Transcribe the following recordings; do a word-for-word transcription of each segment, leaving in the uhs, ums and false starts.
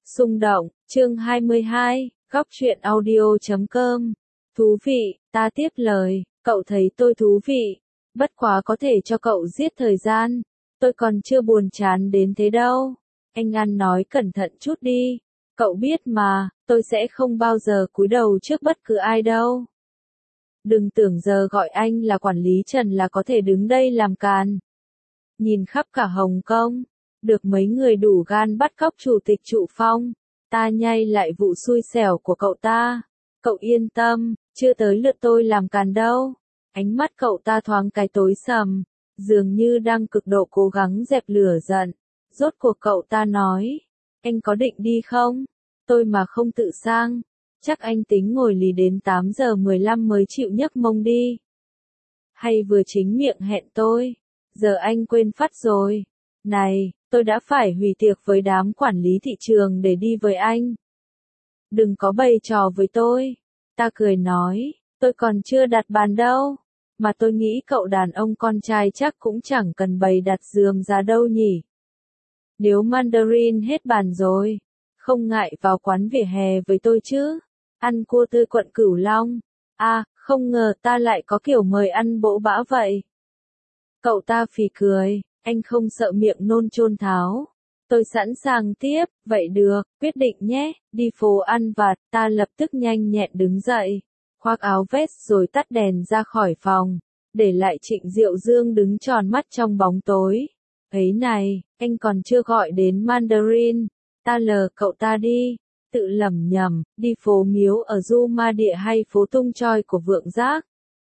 Xung động, chương hai mươi hai, góc truyện audio chấm com. Thú vị, ta tiếp lời, cậu thấy tôi thú vị, bất quá có thể cho cậu giết thời gian, tôi còn chưa buồn chán đến thế đâu. Anh An nói cẩn thận chút đi, cậu biết mà, tôi sẽ không bao giờ cúi đầu trước bất cứ ai đâu. Đừng tưởng giờ gọi anh là quản lý Trần là có thể đứng đây làm càn. Nhìn khắp cả Hồng Kông, được mấy người đủ gan bắt cóc chủ tịch Trụ Phong, ta nhay lại vụ xui xẻo của cậu ta. Cậu yên tâm, chưa tới lượt tôi làm càn đâu. Ánh mắt cậu ta thoáng cái tối sầm, dường như đang cực độ cố gắng dẹp lửa giận. Rốt cuộc cậu ta nói, anh có định đi không? Tôi mà không tự sang, chắc anh tính ngồi lì đến tám giờ mười lăm mới chịu nhấc mông đi. Hay vừa chính miệng hẹn tôi, giờ anh quên phát rồi. Này, tôi đã phải hủy tiệc với đám quản lý thị trường để đi với anh. Đừng có bày trò với tôi. Ta cười nói, tôi còn chưa đặt bàn đâu. Mà tôi nghĩ cậu đàn ông con trai chắc cũng chẳng cần bày đặt rườm rà đâu nhỉ. Nếu Mandarin hết bàn rồi, không ngại vào quán vỉa hè với tôi chứ. Ăn cua tươi quận Cửu Long. À, không ngờ ta lại có kiểu mời ăn bỗ bã vậy. Cậu ta phì cười, anh không sợ miệng nôn chôn tháo. Tôi sẵn sàng tiếp, vậy được, quyết định nhé, đi phố ăn vặt. Ta lập tức nhanh nhẹn đứng dậy, khoác áo vest rồi tắt đèn ra khỏi phòng, để lại Trịnh Diệu Dương đứng tròn mắt trong bóng tối. Ấy này, anh còn chưa gọi đến Mandarin, ta lờ cậu ta đi, tự lẩm nhẩm, đi phố Miếu ở Du Ma Địa hay phố Tung Choi của Vượng Giác.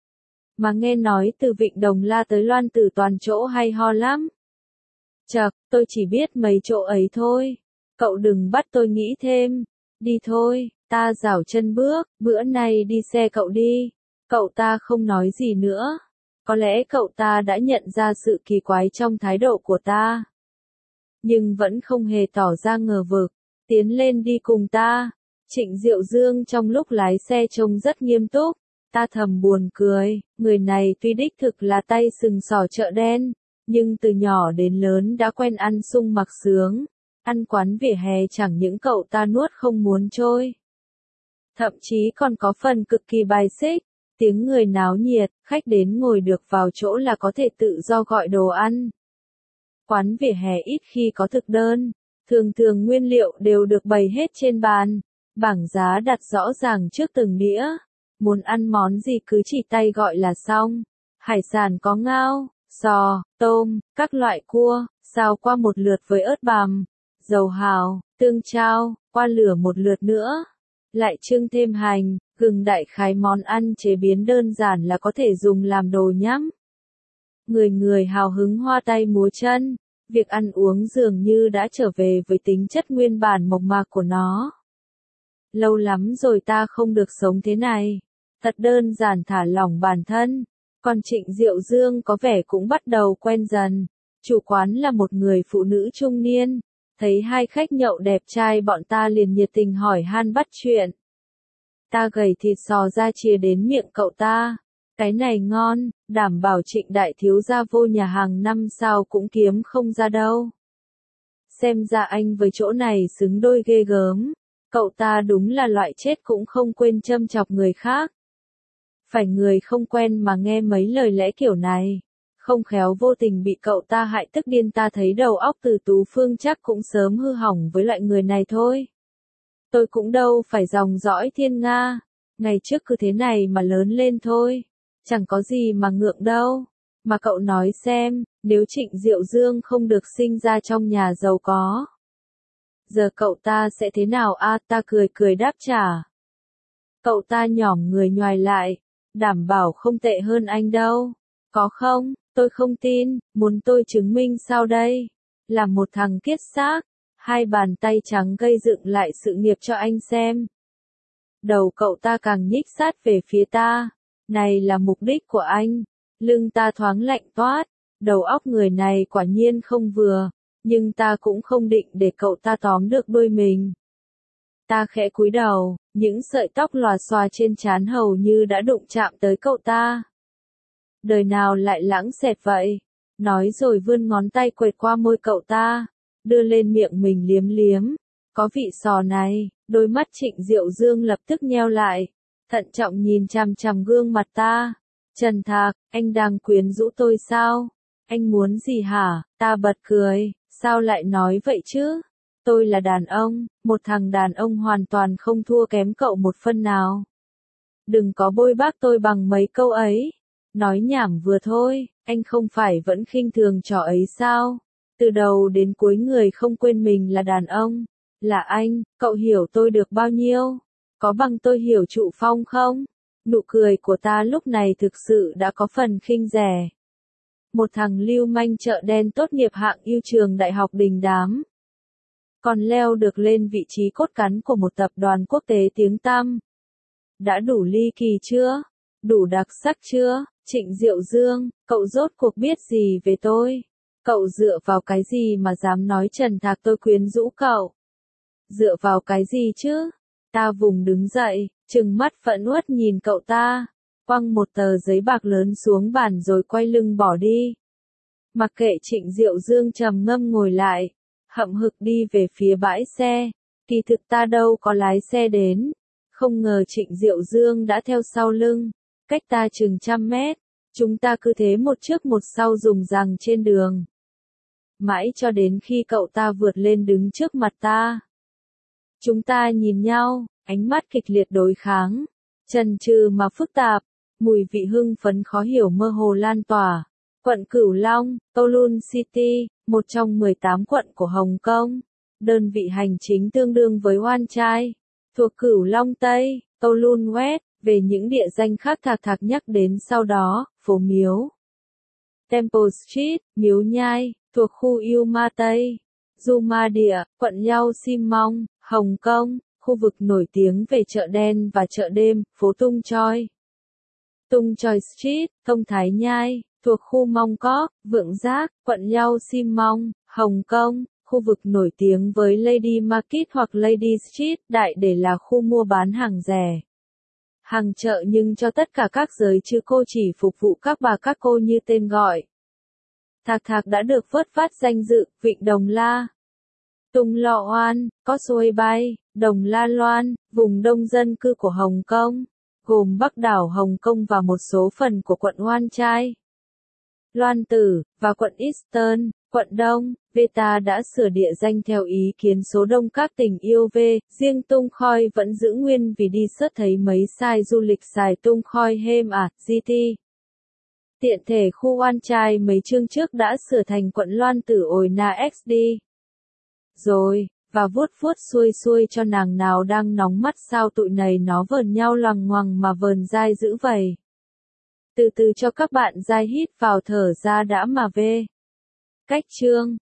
Mà nghe nói từ Vịnh Đồng La tới Loan Tử toàn chỗ hay ho lắm. Chậc, tôi chỉ biết mấy chỗ ấy thôi. Cậu đừng bắt tôi nghĩ thêm. Đi thôi, ta giảo chân bước, bữa nay đi xe cậu đi. Cậu ta không nói gì nữa. Có lẽ cậu ta đã nhận ra sự kỳ quái trong thái độ của ta. Nhưng vẫn không hề tỏ ra ngờ vực. Tiến lên đi cùng ta. Trịnh Diệu Dương trong lúc lái xe trông rất nghiêm túc. Ta thầm buồn cười, người này tuy đích thực là tay sừng sỏ chợ đen, nhưng từ nhỏ đến lớn đã quen ăn sung mặc sướng. Ăn quán vỉa hè chẳng những cậu ta nuốt không muốn trôi. Thậm chí còn có phần cực kỳ bài xích, tiếng người náo nhiệt, khách đến ngồi được vào chỗ là có thể tự do gọi đồ ăn. Quán vỉa hè ít khi có thực đơn, thường thường nguyên liệu đều được bày hết trên bàn, bảng giá đặt rõ ràng trước từng đĩa. Muốn ăn món gì cứ chỉ tay gọi là xong. Hải sản có ngao, sò, tôm, các loại cua, xào qua một lượt với ớt bằm, dầu hào, tương chao, qua lửa một lượt nữa. Lại chưng thêm hành, gừng đại khái món ăn chế biến đơn giản là có thể dùng làm đồ nhắm. Người người hào hứng hoa tay múa chân, việc ăn uống dường như đã trở về với tính chất nguyên bản mộc mạc của nó. Lâu lắm rồi ta không được sống thế này. Thật đơn giản thả lỏng bản thân. Còn Trịnh Diệu Dương có vẻ cũng bắt đầu quen dần. Chủ quán là một người phụ nữ trung niên. Thấy hai khách nhậu đẹp trai bọn ta liền nhiệt tình hỏi han bắt chuyện. Ta gầy thịt sò ra chia đến miệng cậu ta. Cái này ngon, đảm bảo Trịnh đại thiếu gia vô nhà hàng năm sao cũng kiếm không ra đâu. Xem ra anh với chỗ này xứng đôi ghê gớm. Cậu ta đúng là loại chết cũng không quên châm chọc người khác. Phải người không quen mà nghe mấy lời lẽ kiểu này, không khéo vô tình bị cậu ta hại tức điên. Ta thấy đầu óc Từ Tú Phương chắc cũng sớm hư hỏng với loại người này thôi. Tôi cũng đâu phải dòng dõi thiên Nga, ngày trước cứ thế này mà lớn lên thôi, chẳng có gì mà ngượng đâu. Mà cậu nói xem, nếu Trịnh Diệu Dương không được sinh ra trong nhà giàu có, giờ cậu ta sẽ thế nào a? À, ta cười cười đáp trả. Cậu ta nhỏm người nhoài lại, đảm bảo không tệ hơn anh đâu. Có không? Tôi không tin, muốn tôi chứng minh sao đây? Là một thằng kiết xác, hai bàn tay trắng gây dựng lại sự nghiệp cho anh xem. Đầu cậu ta càng nhích sát về phía ta. Này là mục đích của anh. Lưng ta thoáng lạnh toát, đầu óc người này quả nhiên không vừa, nhưng ta cũng không định để cậu ta tóm được đuôi mình. Ta khẽ cúi đầu, những sợi tóc lòa xòa trên trán hầu như đã đụng chạm tới cậu ta. Đời nào lại lãng xẹt vậy? Nói rồi vươn ngón tay quệt qua môi cậu ta, đưa lên miệng mình liếm liếm. Có vị sò này, đôi mắt Trịnh Diệu Dương lập tức nheo lại, thận trọng nhìn chằm chằm gương mặt ta. Trần Thạc, anh đang quyến rũ tôi sao? Anh muốn gì hả? Ta bật cười, sao lại nói vậy chứ? Tôi là đàn ông, một thằng đàn ông hoàn toàn không thua kém cậu một phân nào. Đừng có bôi bác tôi bằng mấy câu ấy. Nói nhảm vừa thôi, anh không phải vẫn khinh thường trò ấy sao? Từ đầu đến cuối người không quên mình là đàn ông. Là anh, cậu hiểu tôi được bao nhiêu? Có bằng tôi hiểu Trụ Phong không? Nụ cười của ta lúc này thực sự đã có phần khinh rẻ. Một thằng lưu manh chợ đen tốt nghiệp hạng ưu trường đại học đình đám. Còn leo được lên vị trí cốt cán của một tập đoàn quốc tế tiếng tăm. Đã đủ ly kỳ chưa? Đủ đặc sắc chưa? Trịnh Diệu Dương, cậu rốt cuộc biết gì về tôi? Cậu dựa vào cái gì mà dám nói Trần Thạc tôi quyến rũ cậu? Dựa vào cái gì chứ? Ta vùng đứng dậy, trừng mắt phẫn uất nhìn cậu ta, quăng một tờ giấy bạc lớn xuống bàn rồi quay lưng bỏ đi. Mặc kệ Trịnh Diệu Dương trầm ngâm ngồi lại, hậm hực đi về phía bãi xe. Kỳ thực ta đâu có lái xe đến, không ngờ Trịnh Diệu Dương đã theo sau lưng, cách ta chừng trăm mét. Chúng ta cứ thế một trước một sau dùng rằng trên đường. Mãi cho đến khi cậu ta vượt lên đứng trước mặt ta. Chúng ta nhìn nhau, ánh mắt kịch liệt đối kháng, chần chừ mà phức tạp, mùi vị hưng phấn khó hiểu mơ hồ lan tỏa. Quận Cửu Long, Kowloon City, một trong mười tám quận của Hồng Kông, đơn vị hành chính tương đương với Wan Chai, thuộc Cửu Long Tây, Kowloon West. Về những địa danh khác Thạc Thạc nhắc đến sau đó, phố Miếu, Temple Street, Miếu Nhai, thuộc khu Yêu Ma Tây, Du Ma Địa, quận Yau Sim Mong, Hồng Kông, khu vực nổi tiếng về chợ đen và chợ đêm, phố Tung Choi, Tung Choi Street, Thông Thái Nhai, thuộc khu Mong Kok, Vượng Giác, quận Yau Sim Mong, Hồng Kông, khu vực nổi tiếng với Lady Market hoặc Lady Street, đại để là khu mua bán hàng rẻ. Hàng chợ nhưng cho tất cả các giới chứ cô chỉ phục vụ các bà các cô như tên gọi. Thạc Thạc đã được vớt vát danh dự, Vịnh Đồng La, Tung Lọ Oan, Causeway Bay, Đồng La Loan, vùng đông dân cư của Hồng Kông, gồm Bắc đảo Hồng Kông và một số phần của quận Wan Chai, Loan Tử, và quận Eastern, quận Đông. Beta đã sửa địa danh theo ý kiến số đông các tỉnh yêu về, riêng Tung Khoi vẫn giữ nguyên vì đi search thấy mấy site du lịch xài Tung Khoi Hem à, giê tê. Tiện thể khu Wan Chai mấy chương trước đã sửa thành quận Loan Tử Ồi Na ích đê. Rồi, và vuốt vuốt xuôi xuôi cho nàng nào đang nóng mắt sao tụi này nó vờn nhau loằng ngoằng mà vờn dai dữ vậy. Từ từ cho các bạn dai hít vào thở ra đã mà về. Cách chương